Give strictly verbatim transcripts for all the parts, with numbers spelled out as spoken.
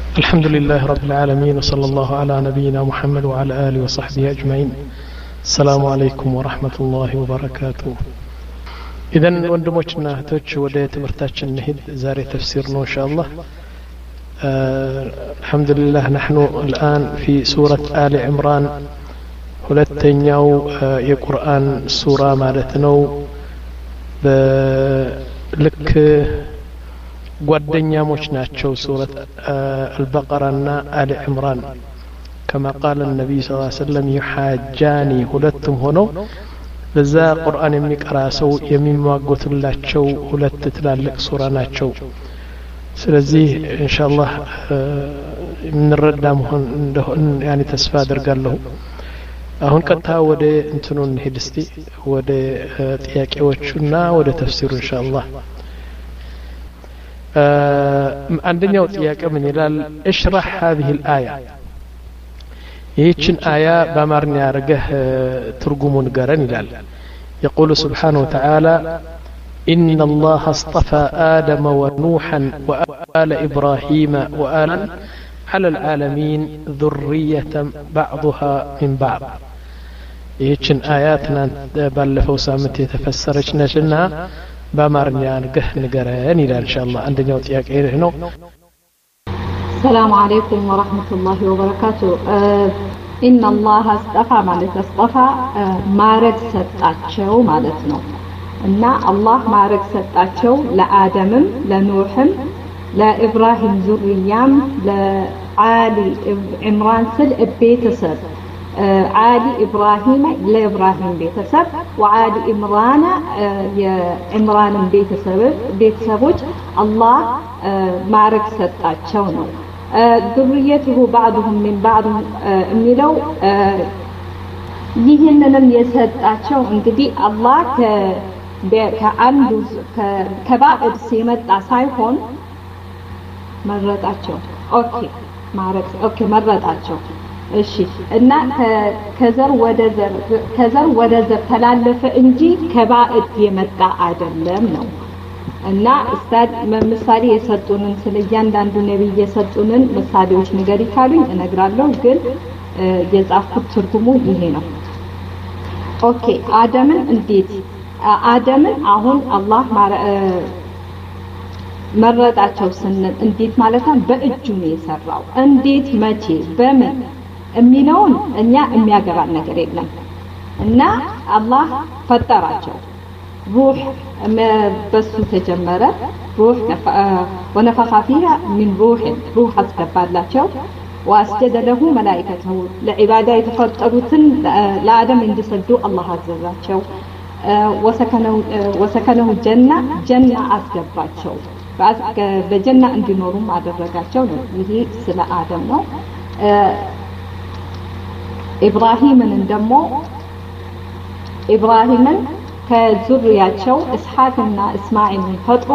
الحمد لله رب العالمين وصلى الله على نبينا محمد وعلى آله وصحبه أجمعين. السلام عليكم ورحمة الله وبركاته. إذن وندموشنا هتوش وديت مرتاش النهد زاري تفسيرنا إن شاء الله. آه الحمد لله نحن الآن في سورة آل عمران ሁለተኛው የቁርአን ሱራ ማለት ነው። በልክ ጓደኛሞች ናቸው ሱረት አልበቀራና አሊ ዕምራን كما قال النبي صلى الله عليه وسلم يحاجاني ሁለቱም ሆነው በዛ ቁርአን የሚቀራ ሰው የሚሟገቱላቸው ሁለት ትላልቅ ሱራ ናቸው። ስለዚህ ኢንሻአላህ እንረዳ መሆን እንደሆነ ያኔ ተስፋ አደርጋለሁ። አሁን ቀጥታ ወደ እንትኑን ሄድ እስቲ ወደ ጥያቄዎቹና ወደ ተፍሲሩ ኢንሻአላህ። አንደኛው ጥያቄ ምን ይላል? اشرح هذه الآية ይህችን አያ በአማርኛ አድርገህ ትርጉሙን ንገረን ይላል። يقول سبحانه وتعالى إن الله اصطفى آدم ونوحا وآل إبراهيم وآل على العالمين ذرية بعضها من بعض. ይህችን አያትና ባለፈው ሳምንት የተፈሰረች ነችና በአማርኛ ንገህ ንገረን ይላል ኢንሻአላህ። አንደኛው ጥያቄ ይሄ ነው። السلام عليكم ورحمة الله وبركاته. إن الله اصطفى ማለት اصطفى ማረግ ሰጣቸው ማለት ነው እና አላህ ማረግ ሰጣቸው ለአደምም ለኑህም ለኢብራሂም ዙርያም ለአሊ ዕምራን ስል ቤተሰብ عادي إبراهيم لإبراهيم بيتسب وعادي إمران يعمران بيتسب بيتسبوج الله معرك ستاتشونه ذريته بعضهم من بعض ميلو ይህንንም የሰጣቸው እንግዲህ አላህ ከአንዱ ከባዕድ ሲመጣ ሳይሆን መረጣቸው። ኦኬ ማረክ ኦኬ መረጣቸው። እሺ እና ከዘር ወደ ዘር ከዘር ወደ ዘር ተላለፈ እንጂ ከባዕድ የመጣ አይደለም ነው። እና ኡስታዝ ምሳሌ የሰጡንን ስለ እያንዳንዱ ነብይ የሰጡንን ምሳሌዎች ንገሪ ካሉኝ እነግራለሁ፣ ግን የጻፍኩት ትርጉሙ ይሄ ነው። ኦኬ አደምን እንዴት አደምን አሁን አላህ መረጣቸው ስንል እንዴት ማለት ነው? በእጁ ነው የሰራው። እንዴት መቼ በምን የሚለውን እኛ የሚያገባን ነገር የለም። እና አላህ ፈጠራቸው። روح በሱ ተጀመረ። روح ونفخ فيها من روح روح አስገባላቸው። واسجد له ملائكته لعباده يتفطروا لآدم እንዲሰግዱ الله አዘዛቸው። وسكنه وسكنه الجنة جنة አስገባቸው። በጀና እንዲኖሩም አደረጋቸው ነው። ይሄ ስለ አደም ነው። ኢብራሂምን ደግሞ ኢብራሂምን ከዙርያቸው እስሐቅና እስማኤልን ፈጥሮ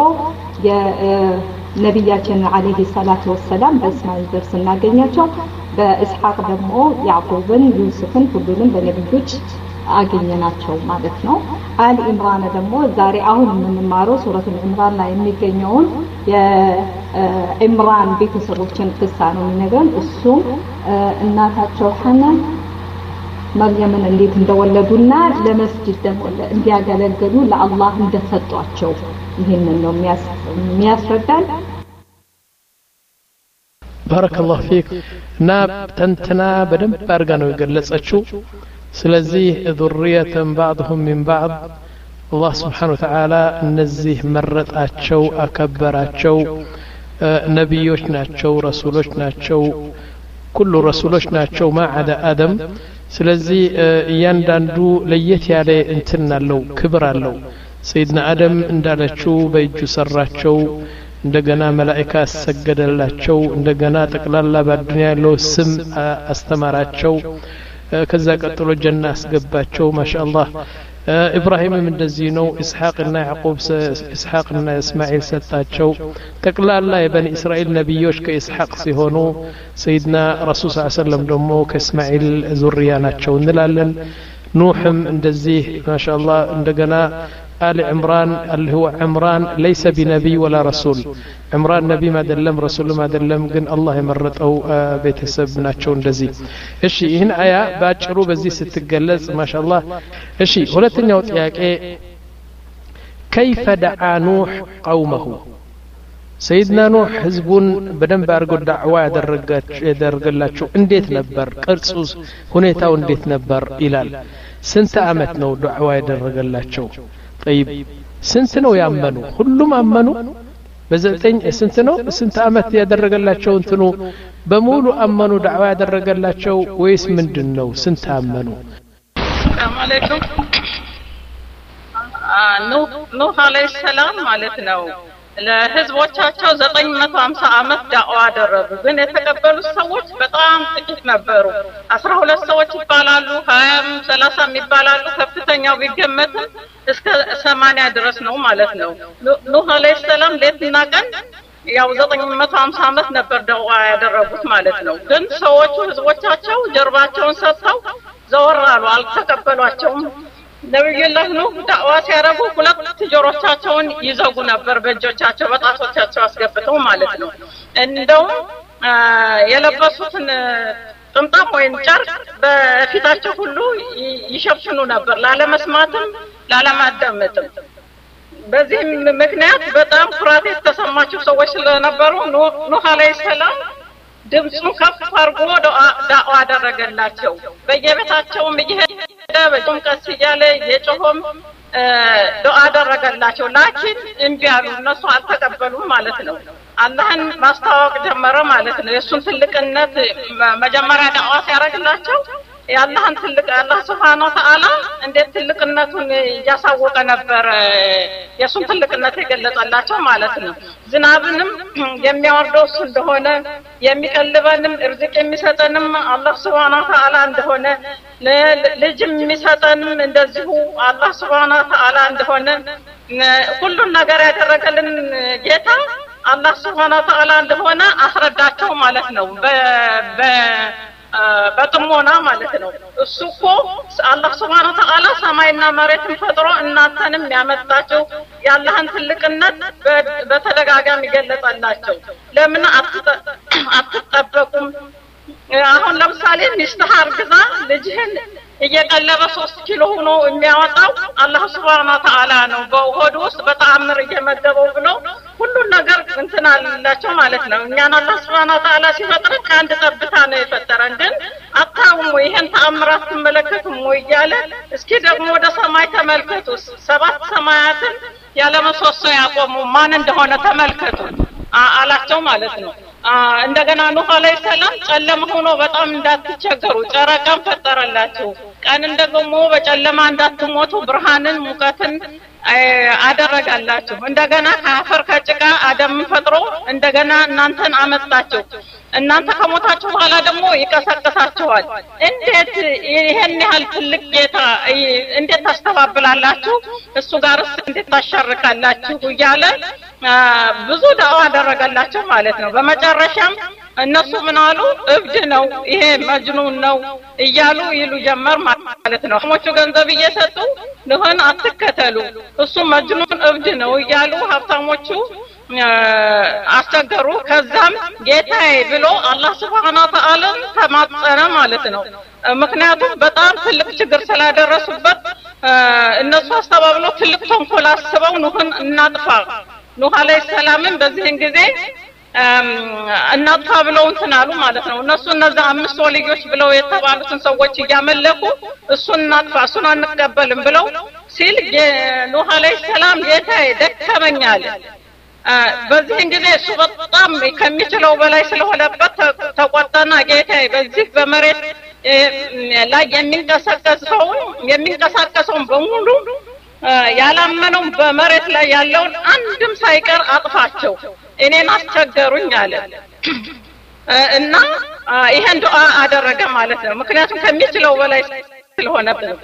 የነብያችን አለይሂ ሰላቱ ወሰላም በእስማኤል ዘር ስናገኛቸው በእስሐቅ ደግሞ ያዕቆብን ዩሱፍን ሁሉንም በነብዮች አገኘናቸው ማለት ነው። አሊ ኢምራን ደግሞ ዛሬ አሁን የምንማረው ሱረቱ ኢምራን ላይ የሚገኘውን የኢምራን ቤተሰቦችን ቅሳ ነው የሚነግረን። እሱም እናታቸው ሐናን መርየምን እንዴት እንደወለዱና ለመስጂድ ደግሞ እንዲያገለግሉ ለአላህ እንደሰጧቸው ይሄንን ነው የሚያስረዳን። ባረከላሁ ፊክ። እና ተንተና በደንብ አድርጋ ነው የገለጸችው። ስለዚህ ذرية بعضهم من بعض الله سبحانه وتعالى እነዚህ መረጣቸው፣ አከበራቸው። ነብዮች ናቸው፣ ረሱሎች ናቸው፣ ሁሉ ረሱሎች ናቸው ما عدا آدم። ስለዚህ እያንዳንዱ ለየት ያለ እንትን አለው፣ ክብር አለው። ሰይድና አደም እንዳለችው በእጁ ሰራቸው፣ እንደገና መላእክት አሰገደላቸው፣ እንደገና ጠቅላላ በአዱንያ ያለው ስም አስተማራቸው። ከዛ ቀጥሎ ጀና አስገባቸው። ማሻአላህ ኢብራሂምም እንደዚህ ነው። ኢስሐቅና ያዕቆብ ኢስሐቅና እስማኤል ሰጣቸው። ጠቅላላ የበኒ እስራኤል ነብዮች ከኢስሐቅ ሲሆኑ ሰይድና ረሱል ሰለላሁ ዐለይሂ ወሰለም ደግሞ ከእስማኤል ዙርያ ናቸው እንላለን። ኑህም እንደዚህ ማሻአላህ እንደገና آل عمران اللي هو عمران ليس بنبي ولا رسول عمران نبي ما دلم رسول ما دلم ግን الله يمرط أو ቤተሰብ ናቸው እንደዚህ እሺ ይህን አያ ባጭሩ በዚህ ስትገለጽ ማሻአላህ እሺ ሁለተኛው ጥያቄ كيف دعا نوح قومه سيدنا نوح حزبون بدن بارغو دعوة ያደረገላቸው እንዴት ነበር ቅርጹስ ሁኔታው እንዴት ነበር ይላል ስንት አመት ነው ዱዓ ያደረገላቸው طيب ስንት ነው ያመኑ ሁሉም አመኑ በዘጠኝ ስንት ነው ስንት አመት ያደረገላቸው እንትኑ በሙሉ አመኑ ዱዓ ያደረገላቸው ወይስ ምንድነው ስንት አመኑ ሰላም አለይኩም ኑህ ኑህ አለይሂ ሰላም ማለት ነው ለህዝቦቻቸው ዘጠኝ መቶ ሃምሳ አመት ዳዋ አደረጉ ግን የተቀበሉት ሰዎች በጣም ጥቂት ነበሩ አስራ ሁለት ሰዎች ይባላሉ ሃያ ሰላሳ ይባላሉ ከፍተኛው ቢገመትም እስከ ሰማንያ ድረስ ነው ማለት ነው ኑህ አለይሂ ሰላም ለትና ቀን ያው ዘጠኝ መቶ ሃምሳ አመት ነበር ዳዋ ያደረጉት ማለት ነው ግን ሰዎቹ ህዝቦቻቸው ጀርባቸውን ሰጥተው ዘወራሉ አልተቀበሏቸውም ነብዩላህ ነው ዳዋ ሲያረጉ ሁለት ጆሮቻቸውን ይዘጉ ነበር በእጆቻቸው በጣቶቻቸው አስገብተው ማለት ነው እንደው የለበሱትን ጥምጣም ወይም ጨርቅ በፊታቸው ሁሉ ይሸፍኑ ነበር ላለመስማትም ላለማዳመጥም በዚህ ምክንያት በጣም ኩራት የተሰማቸው ሰዎች ስለነበሩ ኑህ አለይሂ ሰላም ድምጹን ከፍ አድርጎ ዳዋ አደረገላቸው በየቤታቸውም እየሄደ በጆም ቀስ እያለ የጮሆም ዱዓ አደረገላቸው ላኪን እንቢ አሉ እነሱ አልተቀበሉም ማለት ነው አላህን ማስተዋወቅ ጀመረ ማለት ነው የሱን ትልቅነት መጀመሪያ ዳዋ ሲያደርግላቸው የአላህን ትልቅ አላህ Subhanahu Wa Ta'ala እንዴት ትልቅነቱን ያሳወቀ ነበር የሱን ትልቅነት የገለጸላቸው ማለት ነው ዝናብንም የሚያወርደው እሱ እንደሆነ የሚቀልበንም እርዝቅ የሚሰጠንም አላህ Subhanahu Wa Ta'ala እንደሆነ ልጅም የሚሰጠንም እንደዚሁ አላህ Subhanahu Wa Ta'ala እንደሆነ ሁሉን ነገር ያደረገልን ጌታ አላህ Subhanahu Wa Ta'ala እንደሆነ አስረዳቸው ማለት ነው በ በጥሞና ማለት ነው እሱኮ አላህ Subhanahu Wa Ta'ala ሰማይና መሬትን ፈጥሮ እናንተንም ያመጣቸው ያላህን ትልቅነት በተደጋጋሚ ገለጸላቸው ለምን አትጠበቁም አሁን ለምሳሌ ሚስትህ አርግዛ ልጅህን እየቀለበ ሶስት ኪሎ ሆኖ የሚያወጣው አላህ Subhanahu Wa Ta'ala ነው በሆድ ውስጥ በተአምር እየመገበው ብሎ ሁሉ ነገር እንትን አላቸው ማለት ነው እኛን አላህ Subhanahu Wa Ta'ala ሲፈጥር አንድ ጠብታ ነው የፈጠረን ግን አታውም ይሄን ተአምራት ተመለከቱም ወይ ያለ እስኪ ደግሞ ወደ ሰማይ ተመልከቱ ሰባት ሰማያትን ያለ መሰሶ ያቆሙ ማን እንደሆነ ተመልከቱ አላቸው ማለት ነው እንደገና ኑህ አለይሂ ሰላም ጨለማ ሆኖ በጣም እንዳትቸገሩ ጨረቃን ፈጠረላችሁ ቀንን ደግሞ በጨለማ እንዳትሞቱ ብርሃንን ሙቀትን አደረጋላችሁ እንደገና ከአፈር ከጭቃ አደም ፈጥሮ እንደገና እናንተን አመጣችሁ እናንተ ከሞታችሁ በኋላ ደግሞ ይቀሰቅሳችኋል እንዴት ይሄን ያህል ትልቅ ጌታ እንዴት ታስተባብላላችሁ እሱ ጋርስ እንዴት ታሸርካላችሁ እያለ ብዙ ዳዋ አደረገላችሁ ማለት ነው በመጨረሻም እነሱ ምን አሉ እብድ ነው ይሄ መጅኑን ነው እያሉ ይሉ ጀመር ማለት ነው ሞቹ ገንዘብ እየሰጡ ለሆነ አትከተሉ እሱ መጅኑን እብድ ነው እያሉ ሀብታሞቹ አስተገሩ ከዛም ጌታዬ ብሎ አላህ Subhanahu Wa Ta'ala ተማጸነ ማለት ነው ምክንያቱም በጣም ትልቅ ችግር ስላደረሱበት እነሱ አስተባብለው ትልቅ ተንኮል አስበው ኑህን እናጥፋ ኑህ አለይሂ ሰላምን በዚህን ጊዜ እናጥፋ ብለው እንትናሉ ማለት ነው እነሱ እነዛ አምስት ወልዮች ብለው የተባሉትን ሰዎች እያመለኩ እሱን እናጥፋ እሱን አንቀበልም ብለው ሲል ኑህ አለይሂ ሰላም ጌታዬ ደከመኛል በዚህን ጊዜ እሱ በጣም ከሚችለው በላይ ስለሆነበት ተቆጣና ጌታዬ በዚህ በመሬት ላይ የሚንቀሳቀሰው የሚንቀሳቀሰው በሙሉ ያላመነው በመሬት ላይ ያለውን አንድም ሳይቀር አጥፋቸው እኔን አስቸገሩኝ አለ እና ይሄን ዱዓ አደረገ ማለት ነው ምክንያቱም ከሚችለው በላይ ስለሆነበት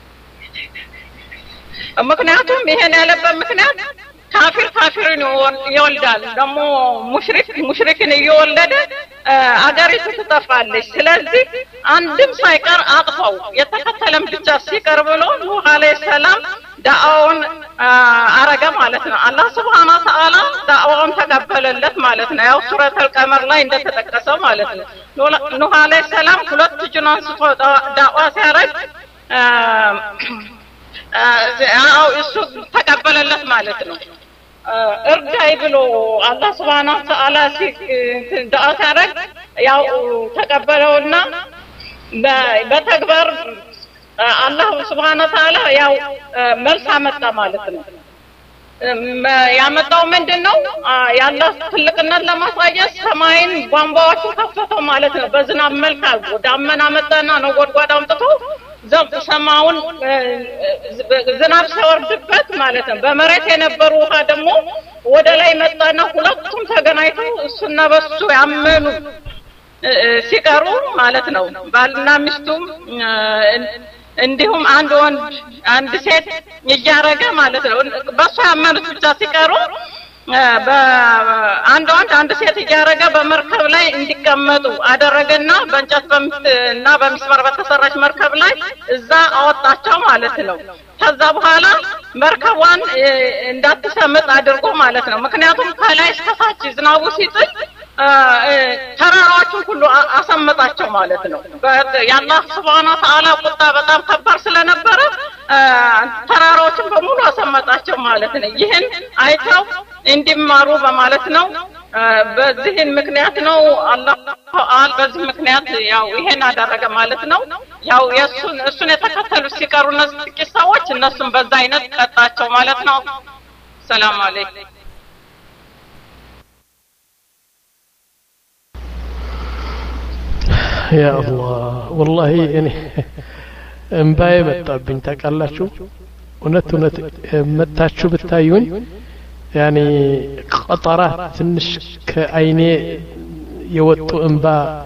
ምክንያቱም ይሄን ያለበት ምክንያት ካፊር ካፊርን ይወልዳል ደሞ ሙሽሪክ ሙሽሪክን ይወለደ አገሪቱ ትጠፋለች ስለዚህ አንድም ሳይቀር አጥፋው የተከተለም ብቻ ሲቀር ብሎ ኑህ አለይሂ ሰላም ዳአውን አረጋ ማለት ነው። አላህ Subhanahu Wa Ta'ala ዳዕዋውን ተቀበለለት ማለት ነው። ያው ሱረቱል ቀመር ላይ እንደተጠቀሰው ማለት ነው። ኑህ አለይሂ ሰላም ሁለት እጁን አንስቶ ዳዕዋ ሲያረግ አው እሱ ተቀበለለት ማለት ነው። እርዳይ ብሎ አላህ Subhanahu Wa Ta'ala ዳዕዋ ሲያረግ ያው ተቀበለውና በተግባር አላህ Subhanahu Wa Ta'ala ያው መልስ አመጣ ማለት ነው። ያመጣው ምንድነው? ያላህ ትልቅነት ለማሳየት ሰማይን ቧንቧዎቹ ከፈተው ማለት ነው። በዝናብ መልክ አድርጎ ዳመና መጣና ነጎድጓድ አምጥቶ ዘብ ሰማውን ዝናብ ሲወርድበት ማለት ነው። በመሬት የነበሩ ውሃ ደግሞ ወደ ላይ መጣና ሁለቱም ተገናኝተው እሱና በሱ ያመኑ ሲቀሩ ማለት ነው። ባልና ሚስቱም እንዲሁም አንድ ወንድ አንድ ሴት ይያረጋ ማለት ነው። በሱ ያመኑት ብቻ ሲቀሩ በአንድ ወንድ አንድ ሴት ይያረጋ በመርከብ ላይ እንዲቀመጡ አደረገና በእንጨት በምትና በሚስማር በተሰራች መርከብ ላይ እዛ አወጣቸው ማለት ነው። ከዛ በኋላ መርከቧን እንዳትሰምጥ አድርጎ ማለት ነው። ምክንያቱም ከላይ እስከታች ዝናቡ ሲጥል ተራራዎቹን ሁሉ አሰመጣቸው ማለት ነው። ያላህ Subhanahu Wa Ta'ala ቁጣ በጣም ከባድ ስለነበረ ተራራዎቹን በሙሉ አሰመጣቸው ማለት ነው። ይሄን አይተው እንዲማሩ በማለት ነው። በዚህን ምክንያት ነው አላህ አል በዚህ ምክንያት ያው ይሄን አደረገ ማለት ነው። ያው የሱን እሱን የተከተሉ ሲቀሩ እነዚህ ጥቂት ሰዎች እነሱም በዛ አይነት ቀጣቸው ማለት ነው። ሰላም አለይኩም። يا الله والله يعني እንባዬ መጣብኝ ታውቃላችሁ። እውነት እውነት መታችሁ ብታዩኝ ያኒ ቀጠራት ትንሽ ከአይኔ የወጡ እንባ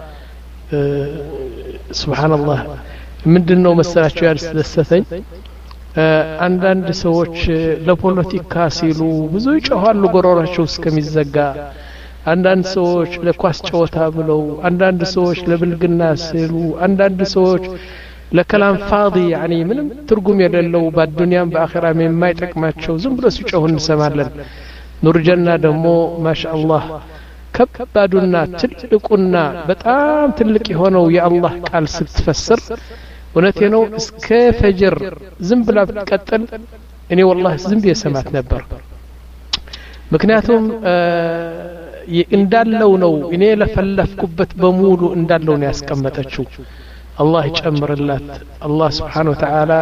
ሱብሃንአላህ ምንድነው መሰላችሁ ያስደሰተኝ አንዳንድ ሰዎች ለፖለቲካ ሲሉ ብዙ ይጮሃሉ ጎሮራቸው እስከሚዘጋ አንዳንድ ሰዎች ለኳስ ጨዋታ ብለው አንዳንድ ሰዎች ለብልግና ሲሉ አንዳንድ ሰዎች ለከላም ፋዲ يعني ምንም ትርጉም የሌለው በዱንያም በአኺራም የማይጠቅማቸው ዝም ብሎ ሲጮሁ እንሰማለን። ኑር ጀና ደግሞ ማሻአላህ ከባዱና ትልቁና በጣም ትልቅ የሆነው የአላህ ቃል ስትፈስር እውነቴ ነው እስከ ፈጅር ዝም ብላ ብትቀጥል እኔ والله ዝም ብዬ ሰማት ነበር። ምክንያቱም እንዳለው ነው እኔ ለፈለፍኩበት በሙሉ እንዳለው ነው ያስቀመጠችው። አላህ ይጨምርላት። አላህ Subhanahu Wa Ta'ala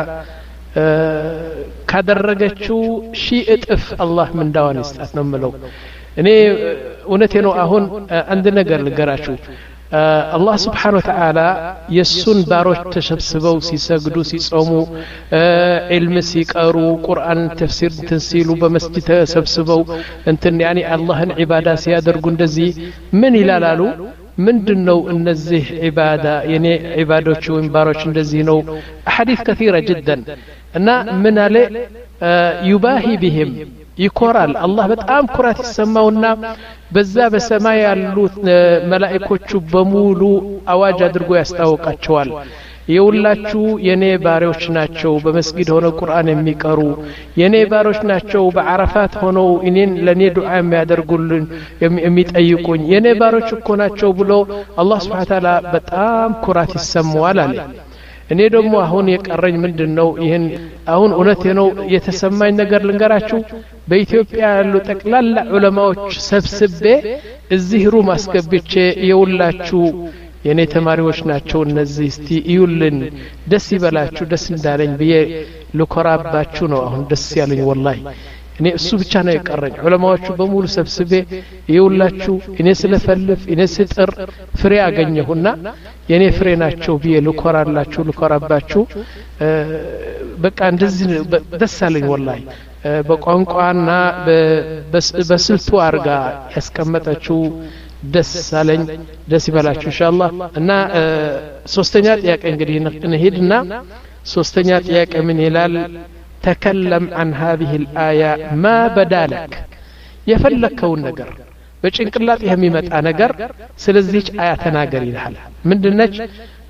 ካደረገችው ሺህ እጥፍ አላህ ምንዳዋን ይስጣት ነው የምለው። እኔ እውነቴ ነው አሁን አንድ ነገር ልገራችሁ። አላህ Subhanahu Wa Ta'ala የሱን ባሮች ተሰብስበው ሲሰግዱ ሲጾሙ ዒልም ሲቀሩ ቁርአን ተፍሲር ተንሲሉ በመስጂድ ተሰብስበው እንትን ያኒ አላህን ዒባዳ ሲያደርጉ እንደዚህ ምን ይላላሉ? ምንድነው እነዚህ ዒባዳ የኔ ዒባዶች ወይም ባሮች እንደዚህ ነው ሐዲስ كثيرة جدا እና ምን አለ يباهي بهم ይኮራል። አላህ በጣም ኩራት ይሰማውና በዛ በሰማይ ያሉት መላእክቶቹ በሙሉ አዋጅ አድርጎ ያስታውቃቸዋል። የውላችሁ የኔ ባሪያዎች ናቸው በመስጊድ ሆነው ቁርአን የሚቀሩ የኔ ባሪያዎች ናቸው በአረፋት ሆነው እኔን ለኔ ዱዓ የሚያደርጉልን የሚጠይቁኝ የኔ ባሪያዎች እኮ ናቸው ብሎ አላህ Subhanahu Wa Ta'ala በጣም ኩራት ይሰማዋል አለ። እኔ ደግሞ አሁን የቀረኝ ምንድነው ይሄን አሁን እውነቴ ነው የተሰማኝ ነገር ልንገራችሁ። በኢትዮጵያ ያሉ ጠቅላላ ዑለማዎች ሰብስቤ እዚህ ሩም አስገብቼ የውላችሁ የኔ ተማሪዎች ናቸው እነዚህ እስቲ ይዩልን ደስ ይበላችሁ ደስ እንዳለኝ ብዬ ልኮራባችሁ ነው አሁን ደስ ያለኝ ወላሂ። እኔ እሱ ብቻ ነው የቀረኝ። ዑለማዎቹ በሙሉ ሰብስቤ ይውላችሁ እኔ ስለፈልፍ እኔ ስጥር ፍሬ አገኘሁና የኔ ፍሬ ናቸው ብዬ ልኮራላችሁ ልኮራባችሁ በቃ እንደዚህ ደስ አለኝ ወላሂ። በቋንቋና በስልቱ አርጋ ያስቀመጠችው ደስ አለኝ። ደስ ይበላችሁ ኢንሻአላህ። እና ሶስተኛ ጥያቄ እንግዲህ እንሄድና ሶስተኛ ጥያቄ ምን ይላል? تكلم عن هذه الآية ما بدالك يفلكون نجر بچنقلات የሚመጣ ነገር ስለዚህ አያ ተናገር ይላል። ምንድነች?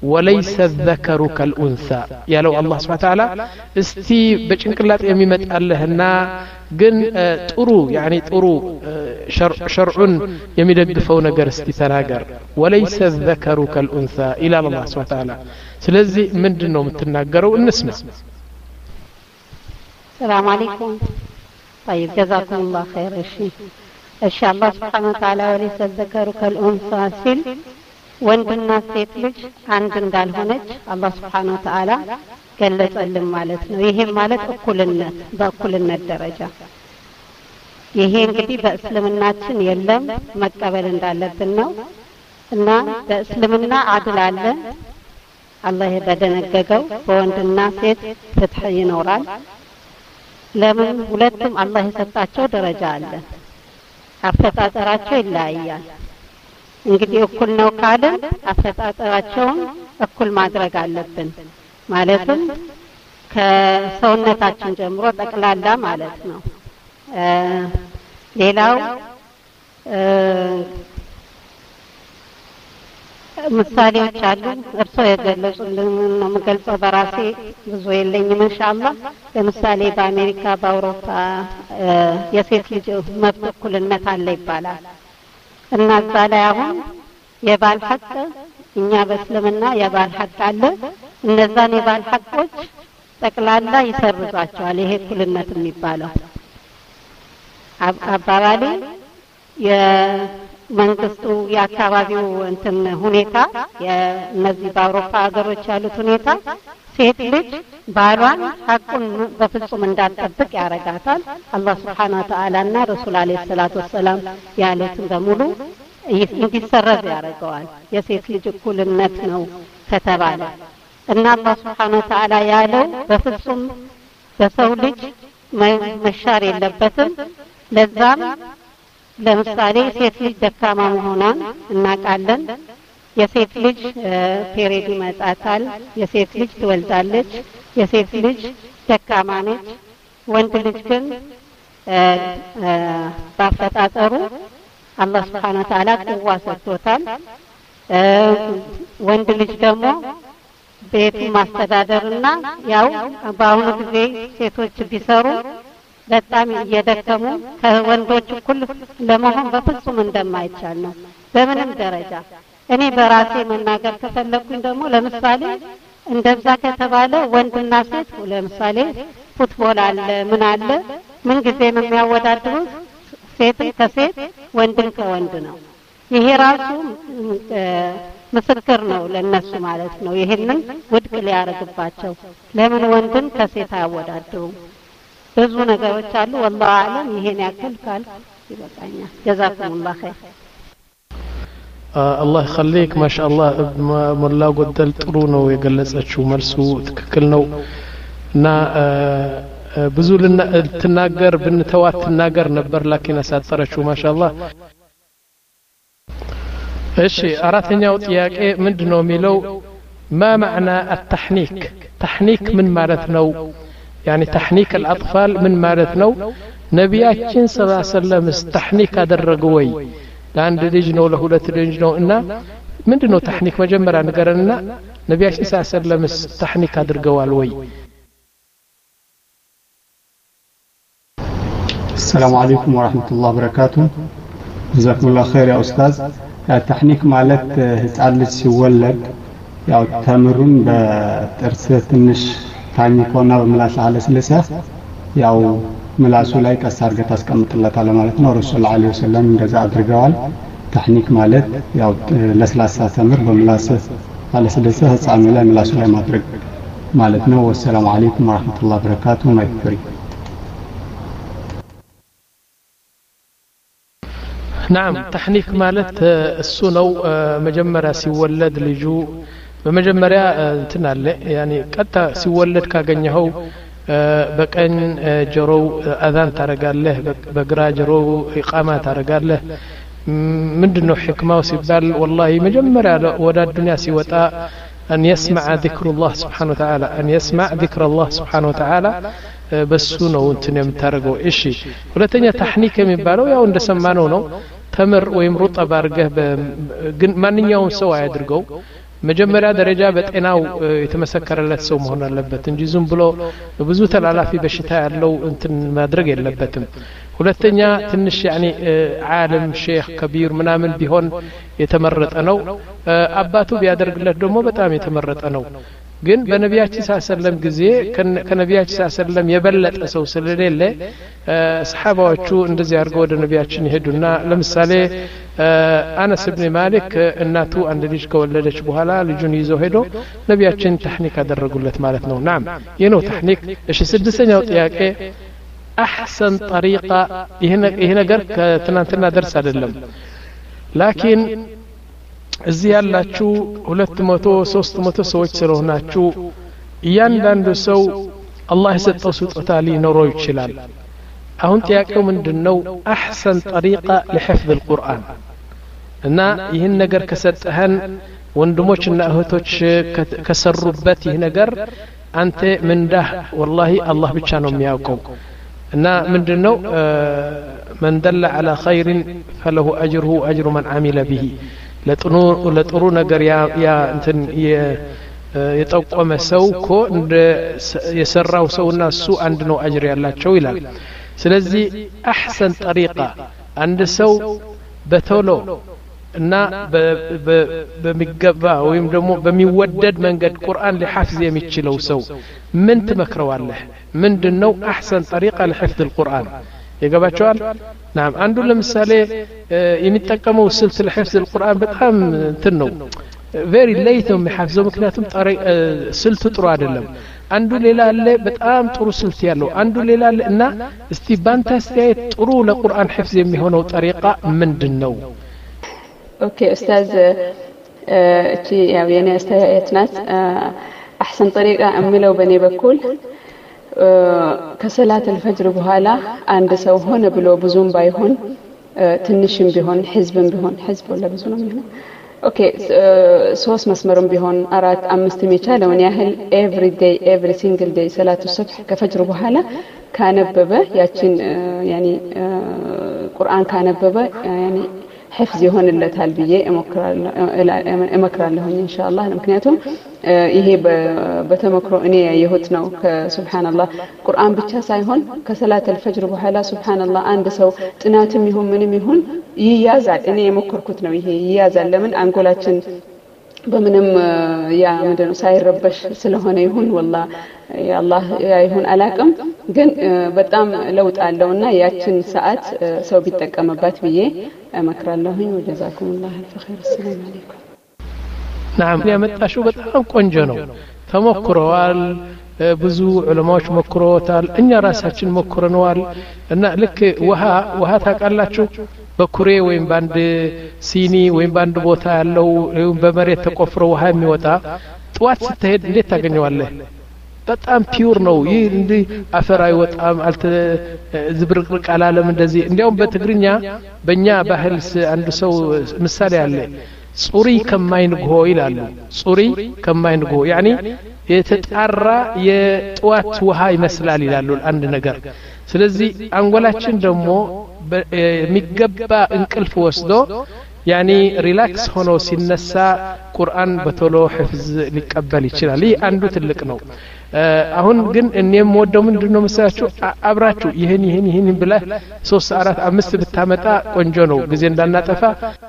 وليس الذكر كالأنثى يا لو الله سبحانه وتعالى استي بچنقلات የሚመጣልህና ግን ጥሩ يعني ጥሩ شرع የሚደግፈው ነገር እስቲ ተናገር وليس الذكر كالأنثى إلى الله سبحانه وتعالى ስለዚህ ምንድነው የምትናገረው እንስማ السلام عليكم طيب جزاكم الله خير الشيء إن شاء الله سبحانه وتعالى وليس الذكر كالأنثى سل ወንድና ሴት ልጅ አንድ እንዳልሆነች አላህ Subhanahu Wa Ta'ala ገለጸልን ማለት ነው ይሄ ማለት እኩልነት በእኩልነት ደረጃ ይሄ እንግዲህ በእስልምናችን የለም መቀበል እንዳለብን ነው እና በእስልምና አድል አለ አላህ በደነገገው በወንድና ሴት ፍትህ ይኖራል ለምን ሁለቱም አላህ የሰጣቸው ደረጃ አለ አፈጣጠራቸው ይለያያል እንግዲህ እኩል ነው ካለ አፈጣጠራቸውን እኩል ማድረግ አለብን ማለትም ከሰውነታችን ጀምሮ ጠቅላላ ማለት ነው ሌላው ምሳሌዎች አሉ እርሶ የገለጹልን ነው መገልጸው በራሴ ብዙ የለኝም ኢንሻአላህ ለምሳሌ በአሜሪካ በአውሮፓ የሴት ልጅ መብት እኩልነት አለ ይባላል እና ዛሬ አሁን የባል ሐቅ እኛ በእስልምና የባል ሐቅ አለ እነዛን የባል ሐቆች ጠቅላላ ይሰርዟቸዋል ይሄ እኩልነት የሚባለው አባባሌ የመንግስቱ የአካባቢው እንትን ሁኔታ የነዚህ በአውሮፓ ሀገሮች ያሉት ሁኔታ ሴት ልጅ ባሏን ሐቁን በፍጹም እንዳትጠብቅ ያረጋታል አላህ Subhanahu Wa Ta'ala እና ረሱል አለይሂ ሰላቱ ወሰለም ያሉትን በሙሉ እንዲሰረዝ ያረጋዋል የሴት ልጅ እኩልነት ነው ከተባለ እና አላህ Subhanahu Wa Ta'ala ያለው በፍጹም በሰው ልጅ መሻር የለበትም ለዛም ለምሳሌ ሴት ልጅ ደካማ መሆኗን እናቃለን የሴት ልጅ ፔሬድ ይመጣታል የሴት ልጅ ትወልዳለች የሴት ልጅ ደካማ ነች ወንድ ልጅ ግን ባፈጣጠሩ አላህ Subhanahu Wa Ta'ala ቁዋ ሰጥቶታል ወንድ ልጅ ደግሞ ቤት ማስተዳደርና ያው በአሁኑ ጊዜ ሴቶች ቢሰሩ በጣም እየደከሙ ከወንዶች እኩል ለመሆን በፍጹም እንደማይቻል ነው በምንም ደረጃ እኔ በራሴ መናገር ከፈለኩኝ ደግሞ ለምሳሌ እንደዛ ከተባለ ወንድና ሴት ለምሳሌ ፉትቦል አለ ምን አለ ምን ጊዜም የሚያወዳድሩት ሴት ከሴት ወንድን ከወንድ ነው ይሄ ራሱ ምስክር ነው ለነሱ ማለት ነው ይሄንን ውድቅ ሊያረግባቸው ለምን ወንድን ከሴት አያወዳድሩም ብዙ ነገሮች አሉ والله اعلم ይሄን ያክል ካል ይበቃኛል ጀዛኩሙላህ ኸይር الله يخليك ما شاء الله مولا قدل ጥሩ ነው የገለጸችው መልሱ ትክክል ነው እና ብዙ ልትናገር ብንተዋት ትናገር ነበር ላኪን አሳጠረችው ما شاء الله እሺ አራተኛው ጥያቄ ምንድነው የሚለው ما معنى التحنيك تحنيك من ማለት ነው يعني تحنيك الأطفال من مالتنا نبياتين صلى الله عليه وسلم استحنيك أدرقوا وي لأن لجنو له لتلجنو إنا من دنو تحنيك مجمرة نقرنا نبياتين صلى الله عليه وسلم استحنيك أدرقوا الوي السلام عليكم ورحمة الله وبركاته جزاكم الله خير يا أستاذ التحنيك مالت هتعلج سيولد ያው ተምሩን በጥርስ ትንሽ ታኝኮና በምላስ አለ ስለሰ ያው ምላሱ ላይ ቀስ አድርገህ ታስቀምጥለታለህ ማለት ነው ረሱል አለይሂ ወሰለም እንደዛ አድርገዋል ተህኒክ ማለት ያው ለስላሳ ተምር በምላስ አለ ስለሰ ህፃኑ ላይ ምላሱ ላይ ማድረግ ማለት ነው ወሰላሙ አለይኩም ወራህመቱላሂ ወበረካቱ ማይክሪ نعم تحنيك مالت السنو مجمرة سيولد لجو بمجمرة انتنا يعني قد سيولد كاغنيهو بقن جرو اذان ترقال له بقرا جرو اقامة ترقال له مندنو حكمة وسيبال والله مجمرة ودا الدنيا سيوتا أن يسمع ذكر الله سبحانه وتعالى أن يسمع ذكر الله سبحانه وتعالى بسونه وانتن يمترقوا إشي ولا تنيا تحنيك من بالو يا وند سمانو نو تمر ويمرط بارقه ما نيوم سوا يدرقوا መጀመሪያ ደረጃ በጤናው የተመሰከረለት ሰው መሆን አለበት እንጂ ዝም ብሎ ብዙ ተላላፊ በሽታ ያለው እንትን ማድረግ የለበትም ሁለተኛ ትንሽ ያኒ ዓለም ሼክ ከቢር ምናምን ቢሆን የተመረጠ ነው አባቱ ቢያደርግለት ደግሞ በጣም የተመረጠ ነው ግን በነቢያችን ሰለላሁ ጊዜ ከነቢያችን ሰለላሁ የበለጠ ሰው ስለሌለ ሰሃባዎቹ እንደዚህ አድርገው ወደ ነቢያችን ይሄዱና ለምሳሌ አነስ ኢብኑ ማሊክ እናቱ አንድ ልጅ ከወለደች በኋላ ልጁን ይዞ ሄዶ ነቢያችን ተህኒክ አደረጉለት ማለት ነው ናም የነው ተህኒክ እሺ ስድስተኛው ጥያቄ احسن طريقه ይሄ ነገር ከትናንትና ደርስ አይደለም ላኪን እዚህ ያላችሁ ሁለት መቶ ሶስት መቶ ሰዎች ስለሆናችሁ እያንዳንዱ ሰው አላህ የሰጠው ስጦታ ሊኖረው ይችላል አሁን ጥያቄው ምንድነው احسن طريقه لحفظ القرآن እና ይሄን ነገር ከሰጠህን ወንድሞችና እህቶች ከሰሩበት ይሄ ነገር አንተ ምንዳህ والله الله ብቻ ነው የሚያውቀው እና ምንድነው من دل على خير فله اجره اجر من عمل به ለጥሩ ለጥሩ ነገር ያ ያ እንትን የጠቆመ ሰው እኮ እንደ የሰራው ሰውና እሱ አንድ ነው አጅር ያላቸው ይላል ስለዚህ احسن طريقه አንድ ሰው በቶሎ እና በሚገባ ወይም ደግሞ በሚወደድ መንገድ ቁርአን ሊሐፍዝ የሚችለው ሰው ምን ትመክረዋለህ ምንድነው احسن طريقه لحفظ القرآن يجباتشوال نعم عنده ለምሳሌ የሚጠቀመው ስልት ለሕፍዝ القرآن በጣም እንትን ነው very late ነው የሚሐፍዘው ምክንያቱም ስልቱ ጥሩ አይደለም አንዱ ሌላ አለ በጣም ጥሩ ስልት ያለው አንዱ ሌላ አለ እና እስቲ ባንተ አስተያየት ጥሩ ለቁርአን ሕፍዝ የሚሆነው طريقه ምንድነው ኦኬ ኡስታዝ እቺ ያው የኔ አስተያየት ናት احسن طريقه እምለው በኔ በኩል ከሰላት الفجر በኋላ አንድ ሰው ሆነ ብሎ ብዙም ባይሆን ትንሽም ቢሆን ህዝብም ቢሆን ህዝብ ወላ ብዙ ነው የሚሆነው ኦኬ ሶስት መስመርም ቢሆን አራት አምስት የሚቻለውን ያህል every day every single day ሰላቱ ሱብህ ከፈጅር በኋላ ካነበበ ያችን ያኒ ቁርአን ካነበበ ያኒ حفظ ይሆንለታል ብዬ እመክራለሁ ኢንሻአላህ ምክንያቱም ይሄ በተመክሮ እኔ ያየሁት ነው ከሱብሃንአላህ ቁርአን ብቻ ሳይሆን ከሰላት الفجر በኋላ ሱብሃንአላህ አንድ ሰው ጥናትም ይሁን ምንም ይሁን ይያዛል እኔ የመከርኩት ነው ይሄ ይያዛል ለምን አንጎላችን በምንም ያ ምንድነው ሳይረበሽ ስለሆነ ይሁን والله ያአላህ ይሁን አላቅም ግን በጣም ለውጥ አለውና ያችን ሰዓት ሰው ቢጠቀምባት ብዬ እመክራለሁ ወጀዛኩም الله الخير السلام عليكم نعم ያመጣሽው በጣም ቆንጆ ነው ተሞክሯል ብዙ ዑለማዎች መክሮታል እኛ ራሳችን መክረናል እና ልክ ውሃ ውሃ ታቃላችሁ በኩሬ ወይም ባንድ ሲኒ ወይም ባንድ ቦታ ያለው ወይም በመሬት ተቆፍሮ ውሃ የሚወጣ ጧት ስትሄድ እንዴት ታገኘዋለህ በጣም ፒውር ነው ይህ እንዲ አፈር አይወጣም አልተ ዝብርቅርቅ አላለም እንደዚህ እንዲያውም በትግርኛ በእኛ ባህል አንዱ ሰው ምሳሌ አለ ጹሪ ከማይንጎ ይላሉ ጹሪ ከማይንጎ ያኒ የተጣራ የጧት ውሃ ይመስላል ይላሉ አንድ ነገር ስለዚህ አንጎላችን ደግሞ የሚገባ እንቅልፍ ወስዶ ያኒ ሪላክስ ሆኖ ሲነሳ ቁርአን በቶሎ ሕፍዝ ሊቀበል ይችላል ይህ አንዱ ትልቅ ነው አሁን ግን እኔም ወደው ምንድነው መሰላችሁ አብራችሁ ይሄን ይሄን ይሄን ብላ ሶስት አራት አምስት ብታመጣ ቆንጆ ነው ጊዜ እንዳናጠፋ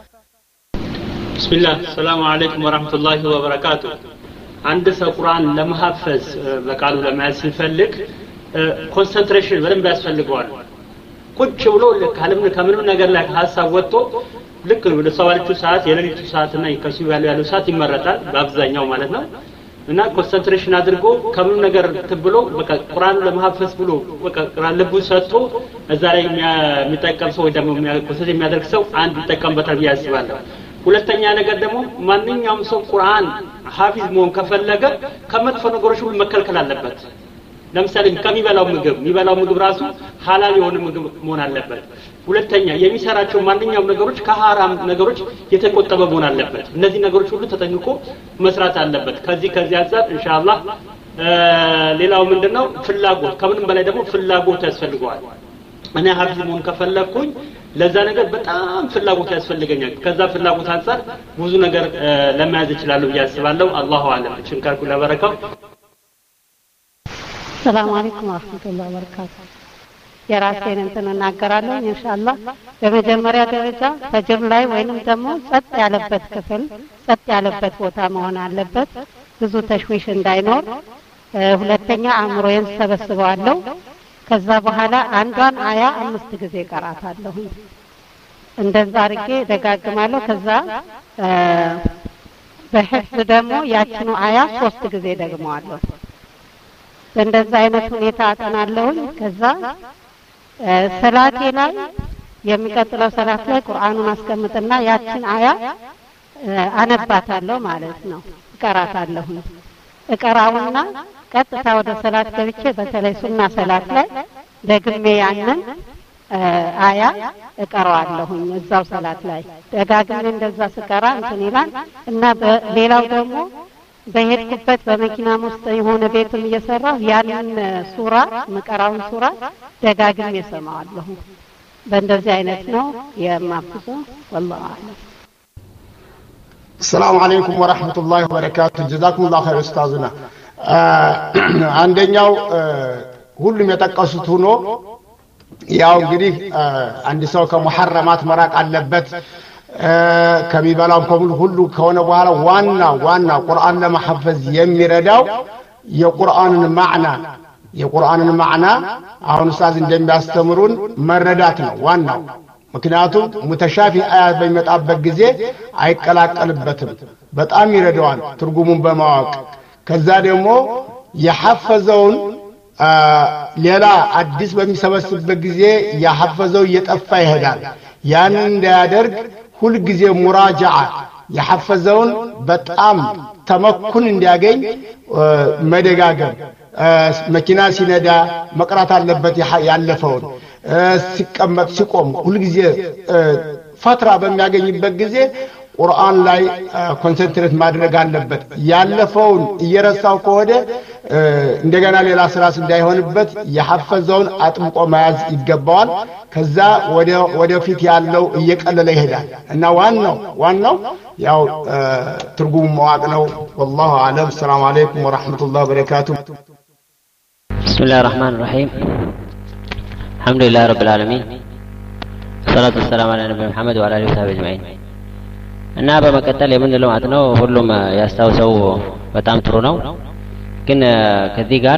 بسم الله السلام عليكم ورحمة الله وبركاته عند القرآن لما حفظ بقالوا لما يسفلك concentration በደንብ ያስፈልገዋል ቁጭ ብሎ ለካለም ከምን ነገር ላይ ሐሳብ ወጥቶ ልክ ለሰዋልቹ ሰዓት የሌሊቱ ሰዓትና ይከሱ ያለው ያለው ሰዓት ይመረጣል በአብዛኛው ማለት ነው እና concentration አድርጎ ከምን ነገር ተብሎ በቃ ቁርአን ለማሐፈዝ ብሎ በቃ ቁርአን ልቡ ሰጥቶ እዛ ላይ የሚጠቀም ሰው ደግሞ የሚያቆሰት የሚያደርግ ሰው አንድ ይጠቀምበታል ያስባለሁ ሁለተኛ ነገር ደግሞ ማንኛውም ሰው ቁርአን ሐፊዝ መሆን ከፈለገ ከመጥፎ ነገሮች ሁሉ መከልከል አለበት ለምሳሌ ከሚበላው ምግብ የሚበላው ምግብ ራሱ ሐላል የሆነ ምግብ መሆን አለበት ሁለተኛ የሚሰራቸው ማንኛውም ነገሮች ከሐራም ነገሮች የተቆጠበ መሆን አለበት እነዚህ ነገሮች ሁሉ ተጠንቅቆ መስራት አለበት ከዚህ ከዚህ አንፃር ኢንሻአላህ ሌላው ምንድነው ፍላጎት ከምንም በላይ ደግሞ ፍላጎት ያስፈልገዋል እኔ ሀብዝ መሆን ከፈለኩኝ ለዛ ነገር በጣም ፍላጎት ያስፈልገኛል ከዛ ፍላጎት አንፃር ብዙ ነገር ለማያዝ ይችላል ብዬ አስባለሁ አላሁ አለም ችንካርኩ ለበረካው ሰላም አለይኩም ወራህመቱላሂ ወበረካቱ የራሴን እንትን እናገራለሁ ኢንሻአላህ በመጀመሪያ ደረጃ ፈጅር ላይ ወይንም ደግሞ ጸጥ ያለበት ክፍል ጸጥ ያለበት ቦታ መሆን አለበት ብዙ ተሽዊሽ እንዳይኖር ሁለተኛ አእምሮዬን ሰበስባለሁ ከዛ በኋላ አንዷን አያ አምስት ጊዜ ቀራታለሁ እንደዛ አርጌ ደጋግማለሁ ከዛ በህፍዝ ደግሞ ያችኑ አያ ሶስት ጊዜ ደግመዋለሁ እንደዛ አይነት ሁኔታ አጠናለሁ ከዛ ሰላቴ ላይ የሚቀጥለው ሰላት ላይ ቁርአኑን አስቀምጥና ያችን አያ አነባታለሁ ማለት ነው ቀራታለሁ እቀራውና ቀጥታ ወደ ሰላት ገብቼ በተለይ ሱና ሰላት ላይ ደግሜ ያንን አያ እቀራዋለሁ እዛው ሰላት ላይ ደጋግሜ እንደዛ ስቀራ እንትን ይላል እና ሌላው ደግሞ በሄድኩበት በመኪና ውስጥ የሆነ ቤትም እየሰራሁ ያንን ሱራ መቀራውን ሱራ ደጋግሜ ሰማዋለሁ በእንደዚህ አይነት ነው የማፍዘው والله اعلم السلام عليكم ورحمة الله وبركاته جزاكم الله خير أستاذنا አንደኛው ሁሉም የተቀሱት ሆኖ ያው እንግዲህ አንድ ሰው ከመሐረማት መራቅ አለበት ከሚበላው ከሙሉ ሁሉ ከሆነ በኋላ ዋና ዋና ቁርአን ለማሐፈዝ የሚረዳው የቁርአንን ማዕና የቁርአንን ማዕና አሁን ኡስታዝ እንደሚያስተምሩን መረዳት ነው ዋናው ምክንያቱም ሙተሻፊ አያት በሚመጣበት ጊዜ አይቀላቀልበትም በጣም ይረዳዋል ትርጉሙን በማወቅ ከዛ ደግሞ የሐፈዘውን ሌላ አዲስ በሚሰበስብበት ጊዜ የሐፈዘው እየጠፋ ይሄዳል ያን እንዳያደርግ ሁሉ ጊዜ ሙራጃዓ የሐፈዘውን በጣም ተመኩን እንዲያገኝ መደጋገም መኪና ሲነዳ መቅራት አለበት ያለፈውን ሲቀመጥ ሲቆም ሁሉ ጊዜ ፈትራ በሚያገኝበት ጊዜ ቁርአን ላይ ኮንሰንትሬት ማድረግ አለበት ያለፈውን እየረሳው ከሆነ እንደገና ሌላ ስራስ እንዳይሆንበት የሐፈዘውን አጥምቆ መያዝ ይገባዋል ከዛ ወደ ወደፊት ያለው እየቀለለ ይሄዳል እና ዋናው ዋናው ያው ትርጉም ማወቅ ነው والله اعلم السلام عليكم ورحمه الله وبركاته بسم الله الرحمن الرحيم الحمد لله رب العالمين والصلاه والسلام على نبينا محمد وعلى اله وصحبه اجمعين እና በመቀጠል የምንለው ማለት ነው ሁሉም ያስታውሰው በጣም ጥሩ ነው ግን ከዚህ ጋር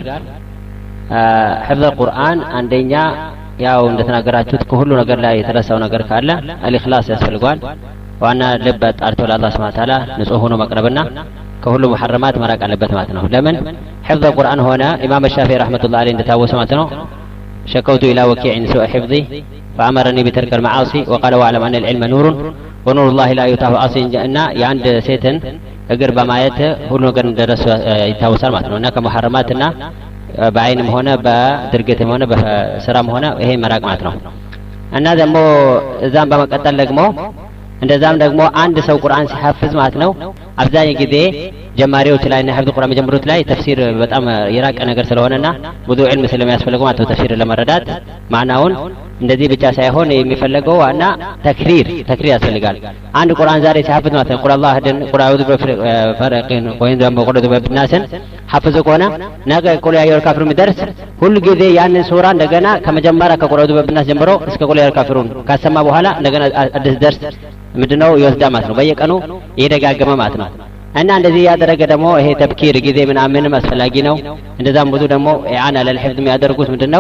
حفظ القرآن አንደኛ ያው እንደተናገራችሁት ከሁሉ ነገር ላይ የተረሳው ነገር ካለ الإخلاص ያስፈልጋል ዋና ልብ አጣርቶ ለአላህ Subhanahu Wa Ta'ala ንጹህ ሆኖ መቅረብና ከሁሉ محرمات መራቅ አለበት ማለት ነው ለምን حفظ القرآن ሆነ ኢማም الشافعي رحمة الله عليه እንደታወሰው ማለት ነው شكوت إلى وكيع سوء حفظي فأمرني بترك المعاصي وقال واعلم أن العلم نور ونور الله لا يطاف عاصي እና የአንድ ሴትን እግር በማየት ሁሉ ነገር እንደረሱ ይታወሳል ማለት ነው እና ከመሐረማትና በአይንም ሆነ በድርገትም ሆነ በስራም ሆነ ይሄ መራቅ ማለት ነው እና ደግሞ እዛም በመቀጠል ደግሞ እንደዛም ደግሞ አንድ ሰው ቁርአን ሲሐፍዝ ማለት ነው አብዛኛው ጊዜ ጀማሪዎች ላይ እና ሐፍዝ ቁርአን መጀመሩት ላይ ተፍሲር በጣም የራቀ ነገር ስለሆነና ብዙ ዕልም ስለሚያስፈልገው ማለት ነው ተፍሲር ለመረዳት ማናውን እንደዚህ ብቻ ሳይሆን የሚፈልገው እና ተክሪር ተክሪር ያስፈልጋል አንድ ቁርአን ዛሬ ሲሐፍዝ ማለት ነው ቁል አላህ ደን ቁል አውዙ በፈረቂን ወይን ደግሞ ቁል አውዙ በብናስን ሐፍዝ ከሆነ ነገ ቁል ያየው ካፍሩ የሚደርስ ሁሉ ጊዜ ያንን ሱራ እንደገና ከመጀመሪያ ከቁል አውዙ በብናስ ጀምሮ እስከ ቁል ያየው ካፍሩን ካሰማ በኋላ እንደገና አዲስ ደርስ ምንድነው ይወስዳ ማለት ነው በየቀኑ ይደጋገመ ማለት ነው እና እንደዚህ ያደረገ ደግሞ ይሄ ተብኪር ጊዜ ምናምን አስፈላጊ ነው እንደዛም ብዙ ደግሞ ኢዓና ለልህፍዝ የሚያደርጉት ምንድነው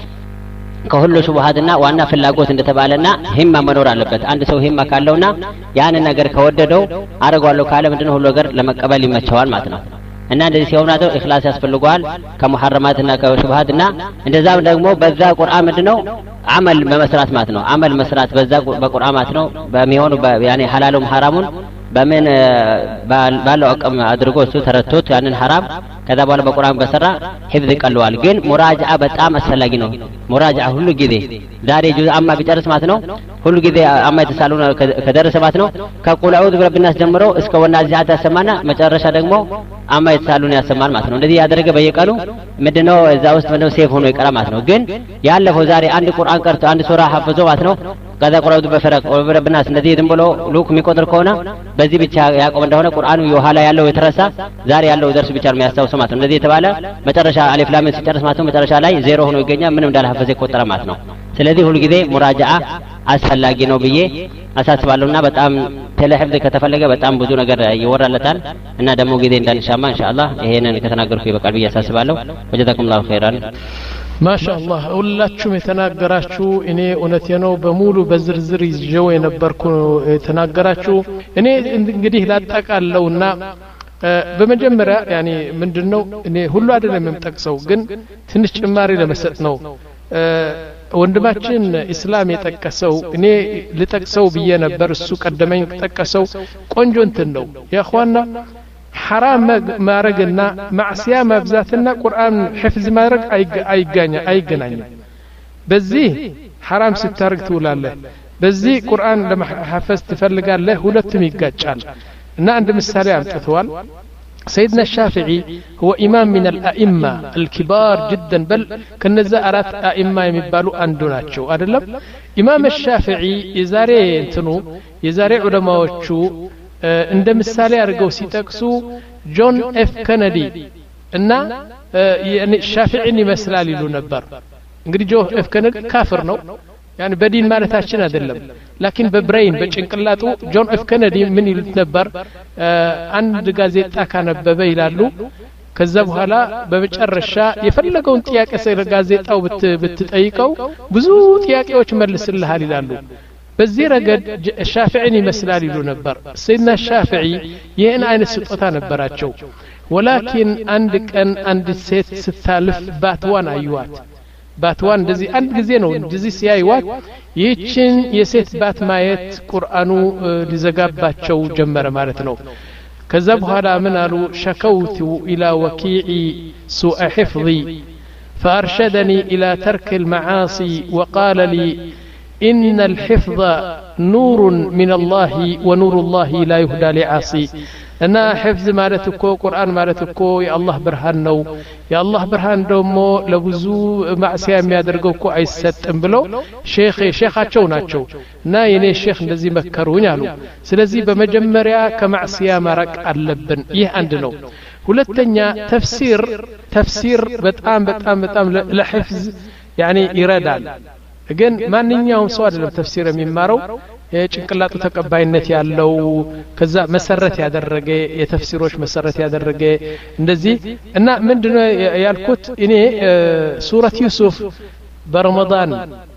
ከሁሉ ሹብሃትና ዋና ፍላጎት እንደተባለና ሂማ መኖር አለበት አንድ ሰው ሂማ ካለውና ያን ነገር ከወደደው አረጋለሁ ካለ ምንድነው ሁሉ ነገር ለመቀበል ይመቸዋል ማለት ነው እና እንደዚህ ሲሆን አለው ኢኽላስ ያስፈልጋል ከሙሐረማትና ከሹብሃትና እንደዛም ደግሞ በዛ ቁርአን ምንድነው አመል በመስራት ማለት ነው አመል መስራት በዛ በቁርአን ማለት ነው በሚሆኑ ያኔ ሐላሉም ሐራሙን በምን ባለው አቅም አድርጎ እሱ ተረቶት ያንን ሐራም ከዛ በኋላ በቁርአን በሰራ ሂፍዝ ይቀለዋል ግን ሙራጃዓ በጣም አስፈላጊ ነው ሙራጃዓ ሁሉ ጊዜ ዛሬ ጁዝ አማ ቢጨርስ ማለት ነው ሁሉ ጊዜ አማ የተሳሉን ከደረሰ ማለት ነው ከቁል አዑዙ ቢረቢናስ ጀምሮ እስከ ወናዚዓት ያሰማና መጨረሻ ደግሞ አማ የተሳሉን ያሰማል ማለት ነው። እንደዚህ ያደረገ በየቀኑ ምንድነው እዛ ውስጥ ምንድነው ሴፍ ሆኖ ይቀራ ማለት ነው። ግን ያለፈው ዛሬ አንድ ቁርአን ቀርቶ አንድ ሱራ ሐፍዞ ማለት ነው ከዛ ቁርአኑ በፈረቅ ወብረብናስ እንደዚህ ዝም ብሎ ሉክ የሚቆጥር ከሆነ በዚህ ብቻ ያቆም እንደሆነ ቁርአኑ የኋላ ያለው የተረሳ ዛሬ ያለው ደርስ ብቻ ነው የሚያስታውሰው ማለት ነው። እንደዚህ የተባለ መጨረሻ አሊፍ ላም ሲጨርስ ማለት ነው መጨረሻ ላይ ዜሮ ሆኖ ይገኛል፣ ምንም እንዳልሐፈዘ ይቆጠራል ማለት ነው። ስለዚህ ሁሉ ጊዜ ሙራጃዓ አስፈላጊ ነው ብዬ አሳስባለሁና በጣም ተለህብደ ከተፈለገ በጣም ብዙ ነገር ይወራለታል እና ደግሞ ጊዜ እንዳንሻማ ኢንሻአላህ ይሄንን ከተናገርኩ ይበቃል ብዬ አሳስባለሁ። ወጀዛኩሙላሁ ኸይራን። ማሻአላህ ሁላችሁም የተናገራችሁ እኔ እውነቴ ነው በሙሉ በዝርዝር ይዤው የነበርኩ የተናገራችሁ። እኔ እንግዲህ ላጠቃለውና በመጀመሪያ ያኒ ምንድነው እኔ ሁሉ አይደለም የምጠቅሰው ግን ትንሽ ጭማሪ ለመስጠት ነው። ወንድማችን እስላም የጠቀሰው እኔ ልጠቅሰው ብዬ ነበር፣ እሱ ቀደመኝ ጠቀሰው። ቆንጆ እንትን ነው ያخوانا حرام ማረግና ማዕሲያ ማብዛትና ቁርአን ሕፍዝ ማድረግ አይጋኛ አይገናኝ። በዚህ حرام ስታርግ ትውላለህ፣ በዚህ ቁርአን ለማሐፈዝ ትፈልጋለህ፣ ሁለቱም ይጋጫል። እና አንድ ምሳሌ አምጥተዋል። سيدنا الشافعي هو إمام من الأئمة الكبار جدا بل كنزا أرات أئمة يمبالو أندوناتشو أدلم إمام الشافعي يزاري انتنو يزاري علماء وشو عند مثالي أرقو سيتاكسو جون اف كندي إننا يعني الشافعي مسلالي لو نبر انقري جو اف كندي كافر نو يعني بدين مالتاችን አይደለም لكن በብሬን በጭንቅላቱ ጆን ኤፍ ኬነዲ ምን ይሉት ነበር አንድ ጋዜጣ ካነበበ ይላሉ ከዛ በኋላ በመጨረሻ የፈለገውን ጥያቄ ስለ ጋዜጣው ብትጠይቀው ብዙ ጥያቄዎች መልስልሃል ይላሉ። በዚህ ረገድ ሻፊዒን ይመስላል ይሉ ነበር። ሰይድና ሻፊዒ ይህን አይነት ስጦታ ነበራቸው። ወላኪን አንድ ቀን አንድ ሴት ስታልፍ ባትዋን አዩዋት። ባትዋን እንደዚህ አንድ ጊዜ ነው እንደዚህ ሲያዩዋት ይህችን የሴት ባት ማየት ቁርአኑ ሊዘጋባቸው ጀመረ ማለት ነው። ከዛ በኋላ ምን አሉ? ሸከውቱ ኢላ ወኪዒ ሱአ ሕፍظ فأرشدني إلى ترك المعاصي وقال لي إن الحفظ نور من الله ونور الله لا يهدى لعاصي. እና حفظ ማለት እኮ ቁርአን ማለት እኮ የአላህ ብርሃን ነው፣ የአላህ ብርሃን ደግሞ ለብዙ ማዕሲያ የሚያደርገው እኮ አይሰጥም ብለው ሼኽ ሼኻቸው ናቸው እና የኔ ሼኽ እንደዚህ መከሩኝ አሉ። ስለዚህ በመጀመሪያ ከማዕሲያ ማራቅ አለብን። ይህ አንድ ነው። ሁለተኛ ተፍሲር ተፍሲር በጣም በጣም በጣም ለሕፍዝ ያኒ ይረዳል። ግን ማንኛውም ሰው አይደለም ተፍሲር የሚማረው የጭንቅላቱ ተቀባይነት ያለው ከዛ መሰረት ያደረገ የተፍሲሮች መሰረት ያደረገ እንደዚህ እና ምንድነው ያልኩት እኔ ሱረት ዩሱፍ በረመዳን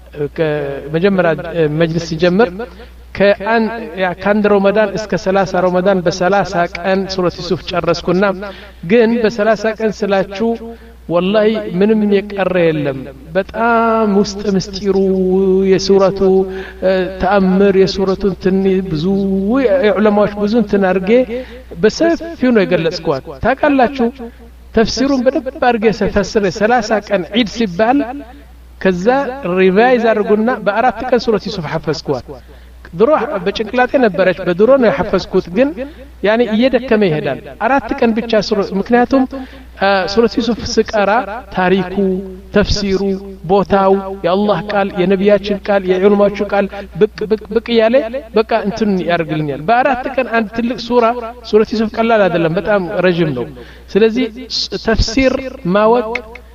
ከመጀመሪያ መጅልስ ሲጀምር ከአን ከአንድ ረመዳን እስከ ሰላሳ ረመዳን በሰላሳ ቀን ሱረት ዩሱፍ ጨረስኩና ግን በሰላሳ ቀን ስላችሁ والله ምንም የቀረ የለም። በጣም ውስጥ ምስጢሩ የሱረቱ ተአምር የሱረቱ እንትን ብዙ ዑለማዎች ብዙ እንትን አርጌ በሰፊው ነው የገለጽኳት። ታውቃላችሁ ተፍሲሩን በደንብ አርጌ ሰፈስረ ሰላሳ ቀን ዒድ ሲባል ከዛ ሪቫይዝ አርጉና በአራት ቀን ሱረት ዩሱፍ ሐፈዝኳት። ድሮ በጭንቅላቴ ነበረች በድሮ ነው የሐፈዝኩት ግን ያኒ እየደከመ ይሄዳል። አራት ቀን ብቻ ሱረት ምክንያቱም ሱረት ዩሱፍ ስቀራ ታሪኩ ተፍሲሩ ቦታው የአላህ ቃል የነቢያችን ቃል የዑለማዎቹ ቃል ብቅ ብቅ ብቅ ያለ በቃ እንትን ያርግልኛል። በአራት ቀን አንድ ትልቅ ሱራ ሱረት ዩሱፍ ቀላል አይደለም፣ በጣም ረጅም ነው። ስለዚህ ተፍሲር ማወቅ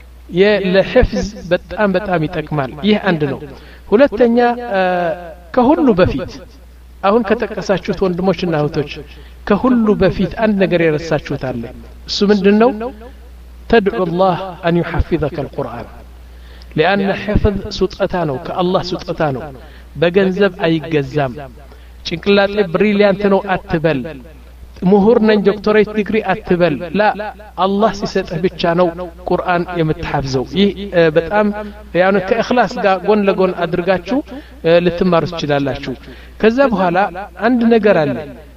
ለሕፍዝ በጣም በጣም ይጠቅማል። ይህ አንድ ነው። ሁለተኛ ከሁሉ በፊት አሁን ከተቀሳችሁት ወንድሞችና እህቶች ከሁሉ በፊት አንድ ነገር የረሳችሁት አለ። እሱ ምንድነው? تدعو الله أن يحفظك القرآن لأن حفظ سطأتانو كالله سطأتانو بجنزب أي جزام ጭንቅላቴ ብሪሊያንት ነው አትበል፣ ምሁር ነኝ ዶክተሬት ዲግሪ አትበል። ላ አላህ ሲሰጥህ ብቻ ነው ቁርአን የምትሐፍዘው። ይህ በጣም ያው ከእኽላስ ጋር ጎን ለጎን አድርጋችሁ ልትማሩ ትችላላችሁ። ከዛ በኋላ አንድ ነገር አለ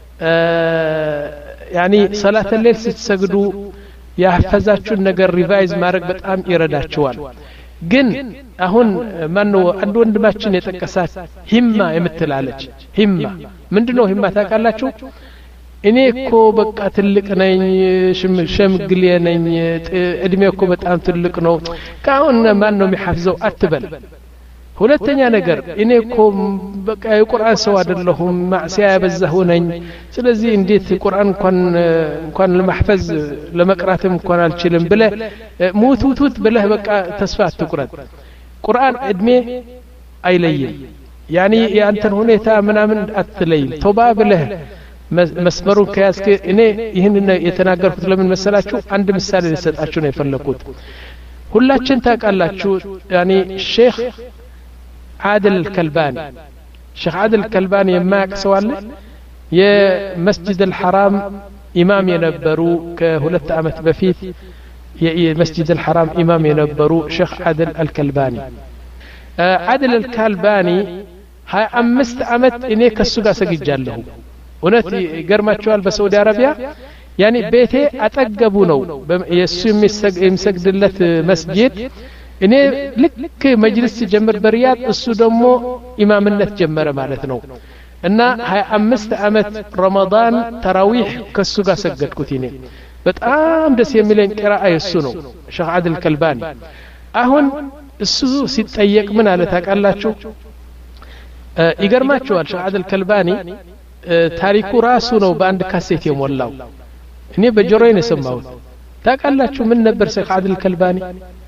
ያኒ ሰላተ ሌል ስትሰግዱ ያህፈዛችሁን ነገር ሪቫይዝ ማድረግ በጣም ይረዳችኋል። ግን አሁን ማነው አንድ ወንድማችን የጠቀሳት ሂማ የምትላለች ሂማ ምንድነው ሂማ ታውቃላችሁ? እኔ እኮ በቃ ትልቅ ነኝ ሸምግሌ ነኝ እድሜ እኮ በጣም ትልቅ ነው ካሁን ማን ነው የሚሐፍዘው አትበል ሁለተኛ ነገር እኔ እኮ በቃ የቁርአን ሰው አይደለሁም ማዕሲያ ያበዛሁ ነኝ ስለዚህ እንዴት ቁርአን እንኳን እንኳን ለማህፈዝ ለመቅራትም እንኳን አልችልም ብለ ሙቱቱት ብለህ በቃ ተስፋ አትቁረጥ ቁርአን እድሜ አይለይም ያኒ ያንተን ሁኔታ ምናምን አትለይም ተውባ ብለህ መስመሩን ከያዝክ እኔ ይህን የተናገርኩት ለምን መሰላችሁ አንድ ምሳሌ ልሰጣችሁ ነው የፈለኩት ሁላችን ታውቃላችሁ ያኒ ሼክ عادل الكلباني شيخ عادل الكلباني يماك سوال يا مسجد الحرام إمام ينبرو كهلت أمت بفيت يا مسجد الحرام إمام ينبرو شيخ عادل الكلباني آه عادل الكلباني هاي أمست أمت إنيك السوق سجل له ونتي قرمت شوال بسعودية عربية يعني بيتي أتقبونه يسوم يمسجد لت مسجد እኔ ልክ መጅልስ ጀመር በሪያድ እሱ ደግሞ ኢማምነት ጀመረ ማለት ነው እና ሃያ አምስት አመት ረመዳን ተራዊህ ከሱ ጋር ሰገድኩት እኔ በጣም ደስ የሚለኝ ቂራአ እሱ ነው ሼክ አድል ከልባኒ አሁን እሱ ሲጠየቅ ምን አለ ታውቃላችሁ ይገርማችኋል ሼክ አድል ከልባኒ ታሪኩ ራሱ ነው በአንድ ካሴት የሞላው እኔ በጆሮዬ ነው የሰማሁት ታውቃላችሁ ምን ነበር ሼክ አድል ከልባኒ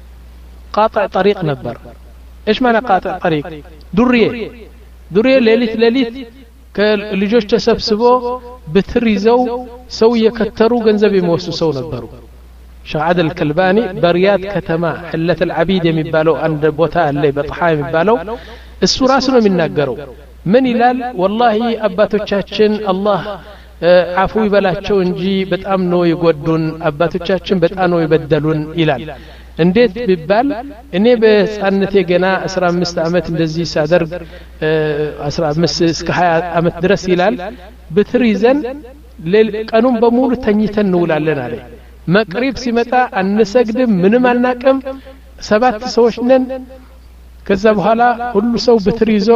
قاطع طريق نبر ايش معنى قاطع طريق دريه دريه ليلت ليلت كلجوش تسبسبو بتريزو سو يكتروا ገንዘብ የሚወስዱ ሰው ነበሩ ሼክ አድል الكلباني بريات ከተማ حلة العبيد የሚባለው አንድ ቦታ አለ በጣሃ የሚባለው እሱ ራሱ ነው የሚናገረው ምን ይላል والله አባቶቻችን አላህ አፉ ይበላቸው እንጂ በጣም ነው ይጎዱን አባቶቻችን በጣም ነው ይበደሉን ይላል እንዴት ቢባል እኔ በህፃንነቴ ገና አስራ አምስት አመት እንደዚህ ሳደርግ አስራ አምስት እስከ ሃያ አመት ድረስ ይላል በትሪዘን ቀኑን በሙሉ ተኝተን እንውላለን አለ መቅሪብ ሲመጣ አንሰግድም ምንም አናቀም ሰባት ሰዎች ነን ከዛ በኋላ ሁሉ ሰው በትሪዞ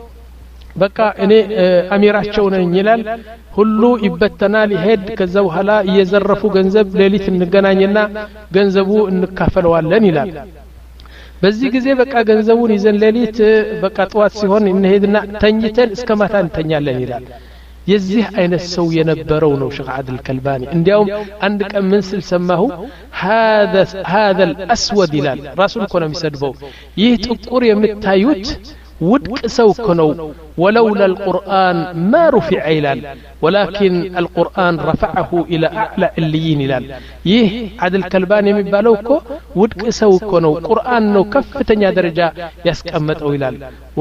በቃ እኔ አሚራቸው ነኝ ይላል ሁሉ ይበተናል ይሄድ ከዛ በኋላ እየዘረፉ ገንዘብ ሌሊት እንገናኝና ገንዘቡ እንካፈለዋለን ይላል በዚህ ጊዜ በቃ ገንዘቡን ይዘን ሌሊት በቃ ጧት ሲሆን እንሄድና ተኝተን እስከ ማታ እንተኛለን ይላል የዚህ አይነት ሰው የነበረው ነው ሼክ አድል ከልባኒ እንዲያውም አንድ ቀን ምን ስል ሰማሁ هذا هذا الاسود ይላል ራሱን እኮ ነው የሚሰድበው ይህ ጥቁር የምታዩት ودق سوكنو ولولا القرآن ما رفع إلال ولكن القرآن رفعه إلى أعلى عليين إلال يه عدل كلبان يمبالوكو ودق سوكنو قرآن نو كفتن درجة يسكمت أو إلال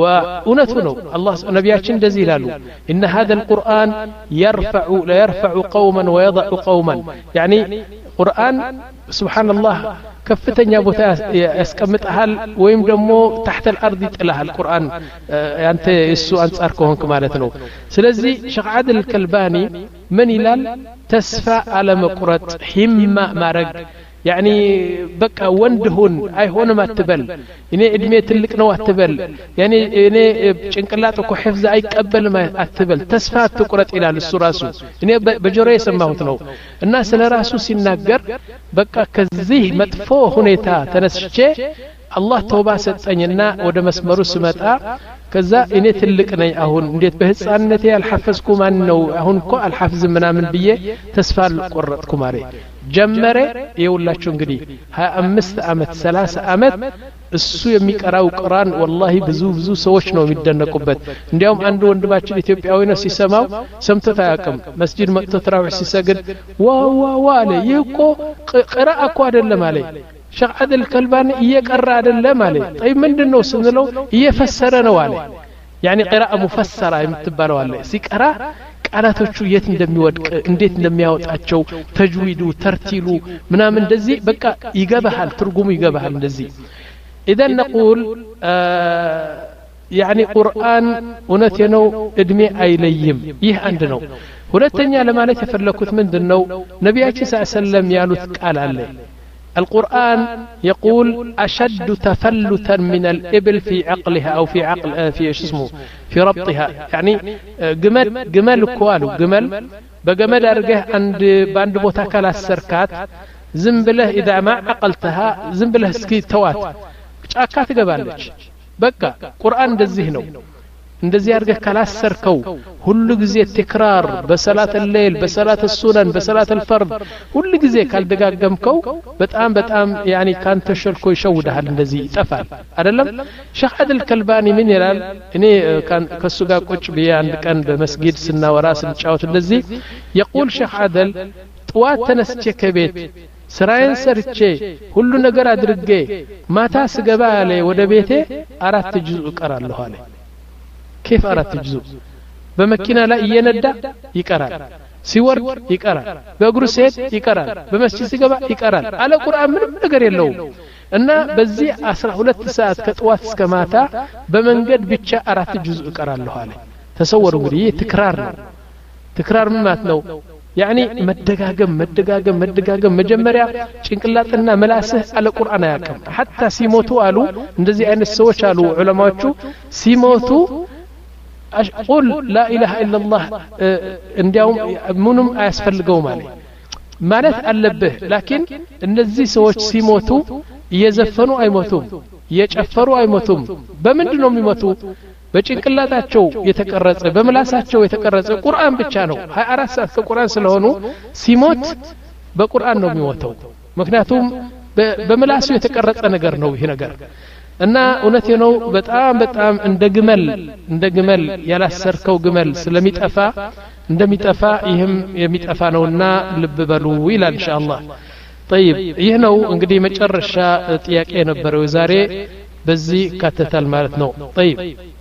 وأنتنو الله نبياتشن دزيلالو إن هذا القرآن يرفع لا يرفع قوما ويضع قوما يعني قرآن سبحان الله كفتن يبوتا يسكمت أهل ويم دمو تحت الأرض يتلها القرآن أنت يسو أنصار كهونك مالتنو سلزي شيخ عادل الكلباني من إلال تسفى على مقرة همة مارق يعني بقى وندهن أي هون ما تبل إني إدمي تلك نوع تبل يعني إني شنكلاتك وحفظ أي قبل ما أتبل تسفى تقرأ إلى السراسو إني بجري سماه تنو الناس اللي راسو سيناجر بقى كذيه مدفوع هنيتا تنسشة الله توبة ستنينا وده مسمرو سمتا كذا إني تلك ني أهون نديت بهتصانتي الحفظكم أنه أهون كو الحفظ منا من بيه تسفى القرطكم عليه جمره يولاچو እንግዲህ ሃያ አምስት አመት ሰላሳ አመት እሱ የሚቀራው ቁርአን والله ብዙ ብዙ ሰዎች ነው የሚደነቁበት እንዲያውም አንድ ወንድማችን ኢትዮጵያዊ ነው ሲሰማው ሰምቶ ታያቀም መስጂድ መጥቶ ተራዊህ ሲሰግድ ዋው ዋው አለ ይቆ ቅራአ እኮ አይደለም አለ ሼክ አድል ከልባኒ እየቀራ አይደለም አለ طيب ምንድነው ስንለው እየፈሰረ ነው አለ يعني قراءه مفسره የምትባለው አለ ሲቀራ ቃላቶቹ የት እንደሚወድቅ እንዴት እንደሚያወጣቸው ተጅዊዱ ተርቲሉ ምናምን እንደዚህ በቃ ይገባሃል ትርጉሙ ይገባሃል እንደዚህ اذا نقول يعني قرآن እውነቴ ነው እድሜ አይለይም ይህ አንድ ነው ሁለተኛ ለማለት የፈለኩት ምንድነው ነብያችን ሰለላሁ ዐለይሂ ወሰለም ያሉት ቃል አለ القرآن يقول أشد تفلتا من الإبل في عقلها أو في عقل في اسمه في ربطها يعني جمل جمل كوالو جمل بجمل أرجع عند باند بوتاكال السركات زنبله إذا ما عقلتها زنبله سكي توات أكات جبالك بقى قرآن دزهنو እንደዚህ አድርገህ ካላሰርከው ሁሉ ጊዜ ተክራር በሰላት الليل በሰላት السنن በሰላት الفرض ሁሉ ጊዜ ካልደጋገምከው በጣም በጣም ያኒ ካንተ ሸልኮ ይሸውዳል እንደዚህ ይጠፋል አይደለም ሼህ አድል ከልባኒ ምን ይላል እኔ ከሱ ጋር ቁጭ ብዬ አንድ ቀን በመስጊድ ስናወራ ስንጫወት እንደዚህ يقول ሼህ አድል ጥዋት ተነስቼ ከቤት ስራዬን ሰርቼ ሁሉ ነገር አድርጌ ማታ ስገባ ያለ ወደ ቤቴ አራት ጁዝ እቀራለሁ አለ كيف أردت تجزو بمكينة لا يندى يقرأ سيورد يقرأ بأقر سيد يقرأ بمسجد سيقبع يقرأ على القرآن من نقر يلو أن بزي أسرع هلت ساعات كتوات سكماتا بمن قد بيتشا أردت جزء يقرأ له عليه تصوروا لي تكرار تكرار من ماتنو يعني مدقاقم مدقاقم مدقاقم مجمريا شنكلاتنا ملاسه على القرآن ياكم حتى سيموتو قالوا اندزي أين السوش قالوا علماء سيموتو قل لا إله إلا الله انديهم منهم أسفل القوم عليه مالت ألبه لكن النزي سوش سيموتو يزفنوا أي موتوم يجفروا أي موتوم بمن دنهم يموتو በጭንቅላታቸው የተቀረጸ በመላሳቸው የተቀረጸ ቁርአን ብቻ ነው ሃያ አራት ሰዓት ከቁርአን ስለሆኑ ሲሞት በቁርአን ነው የሚሞተው ምክንያቱም በመላሱ የተቀረጸ ነገር ነው ይሄ ነገር እና እውነቴ ነው በጣም በጣም እንደ ግመል እንደ ግመል ያላሰርከው ግመል ስለሚጠፋ እንደሚጠፋ ይህም የሚጠፋ ነውና ልብ በሉ ይላል ኢንሻአላህ طيب ይህ ነው እንግዲህ መጨረሻ ጥያቄ ነበረው ዛሬ በዚህ ካተታል ማለት ነው طيب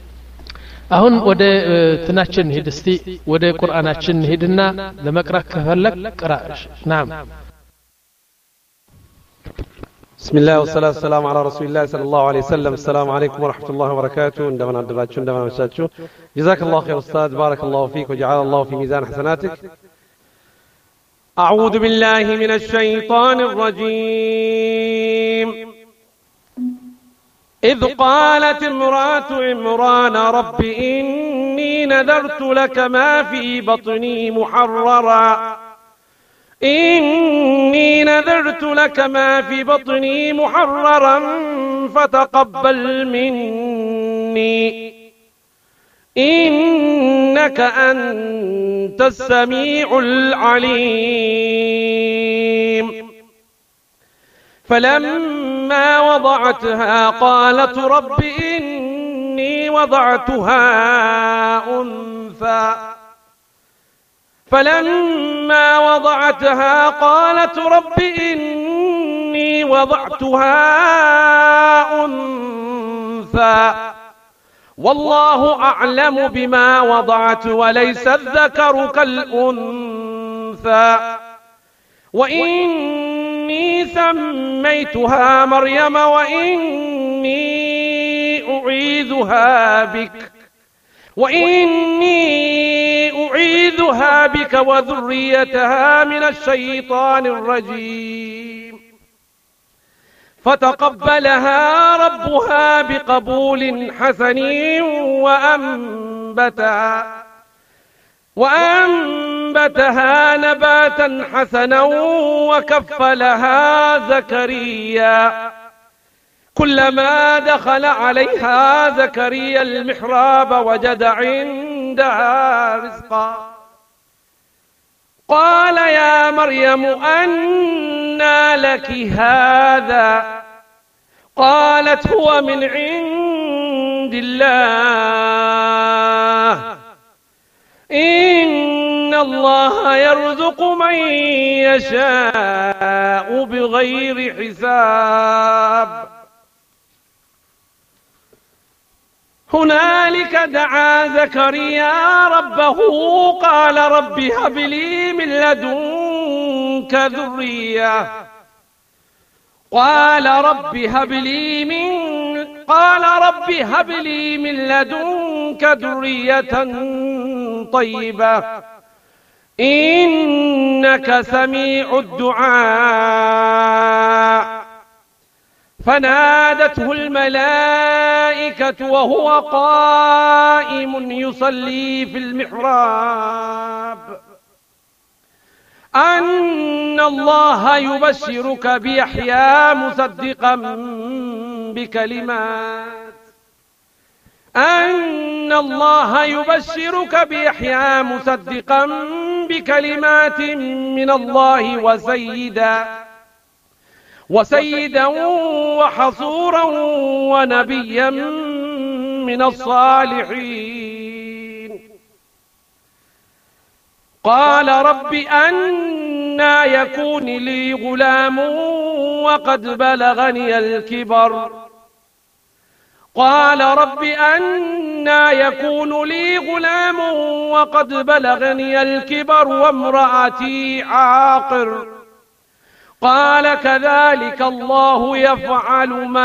አሁን ወደ ትናችን ሄድ እስቲ ወደ ቁርአናችን ሄድና ለመቅራት ከፈለክ ቅራ نعم بسم الله والصلاة والسلام على رسول الله صلى الله عليه وسلم السلام عليكم ورحمة الله وبركاته عندما ندباتشو عندما نمشاتشو جزاك الله خير أستاذ بارك الله فيك وجعل الله في ميزان حسناتك أعوذ بالله من الشيطان الرجيم إذ قالت امرأة عمران رب إني نذرت لك ما في بطني محررا إني نذرت لك ما في بطني محررا فتقبل مني إنك أنت السميع العليم فلما وضعتها قالت رب إني وضعتها أنثى فلما وضعتها قالت رب إني وضعتها أنثى والله أعلم بما وضعت وليس الذكر كالأنثى وإني سميتها مريم وإني أعيذها بك وإني أعيذها بك وذريتها من الشيطان الرجيم فتقبلها ربها بقبول حسن وأنبتها وأنبتها نباتا حسنا وكفلها زكريا كلما دخل عليها زكريا المحراب وجد عندها رزقا قال يا مريم أنى لك هذا قالت هو من عند الله إن الله يرزق من يشاء بغير حساب هنالك دعا زكريا ربه قال رب هب لي من لدنك ذرية قال رب هب لي من قال رب هب لي من لدنك ذرية طيبة إنك سميع الدعاء. فنادته الملائكة وهو قائم يصلي في المحراب أن الله يبشرك بيحيى مصدقا بكلمات أن الله يبشرك بيحيى مصدقا بكلمات من الله وسيدا وسيدا وحصورا ونبيا من الصالحين. قال رب أنى يكون لي غلام وقد بلغني الكبر قال رب أنى يكون لي غلام وقد بلغني الكبر وامرأتي عاقر قال كذلك الله يفعل ما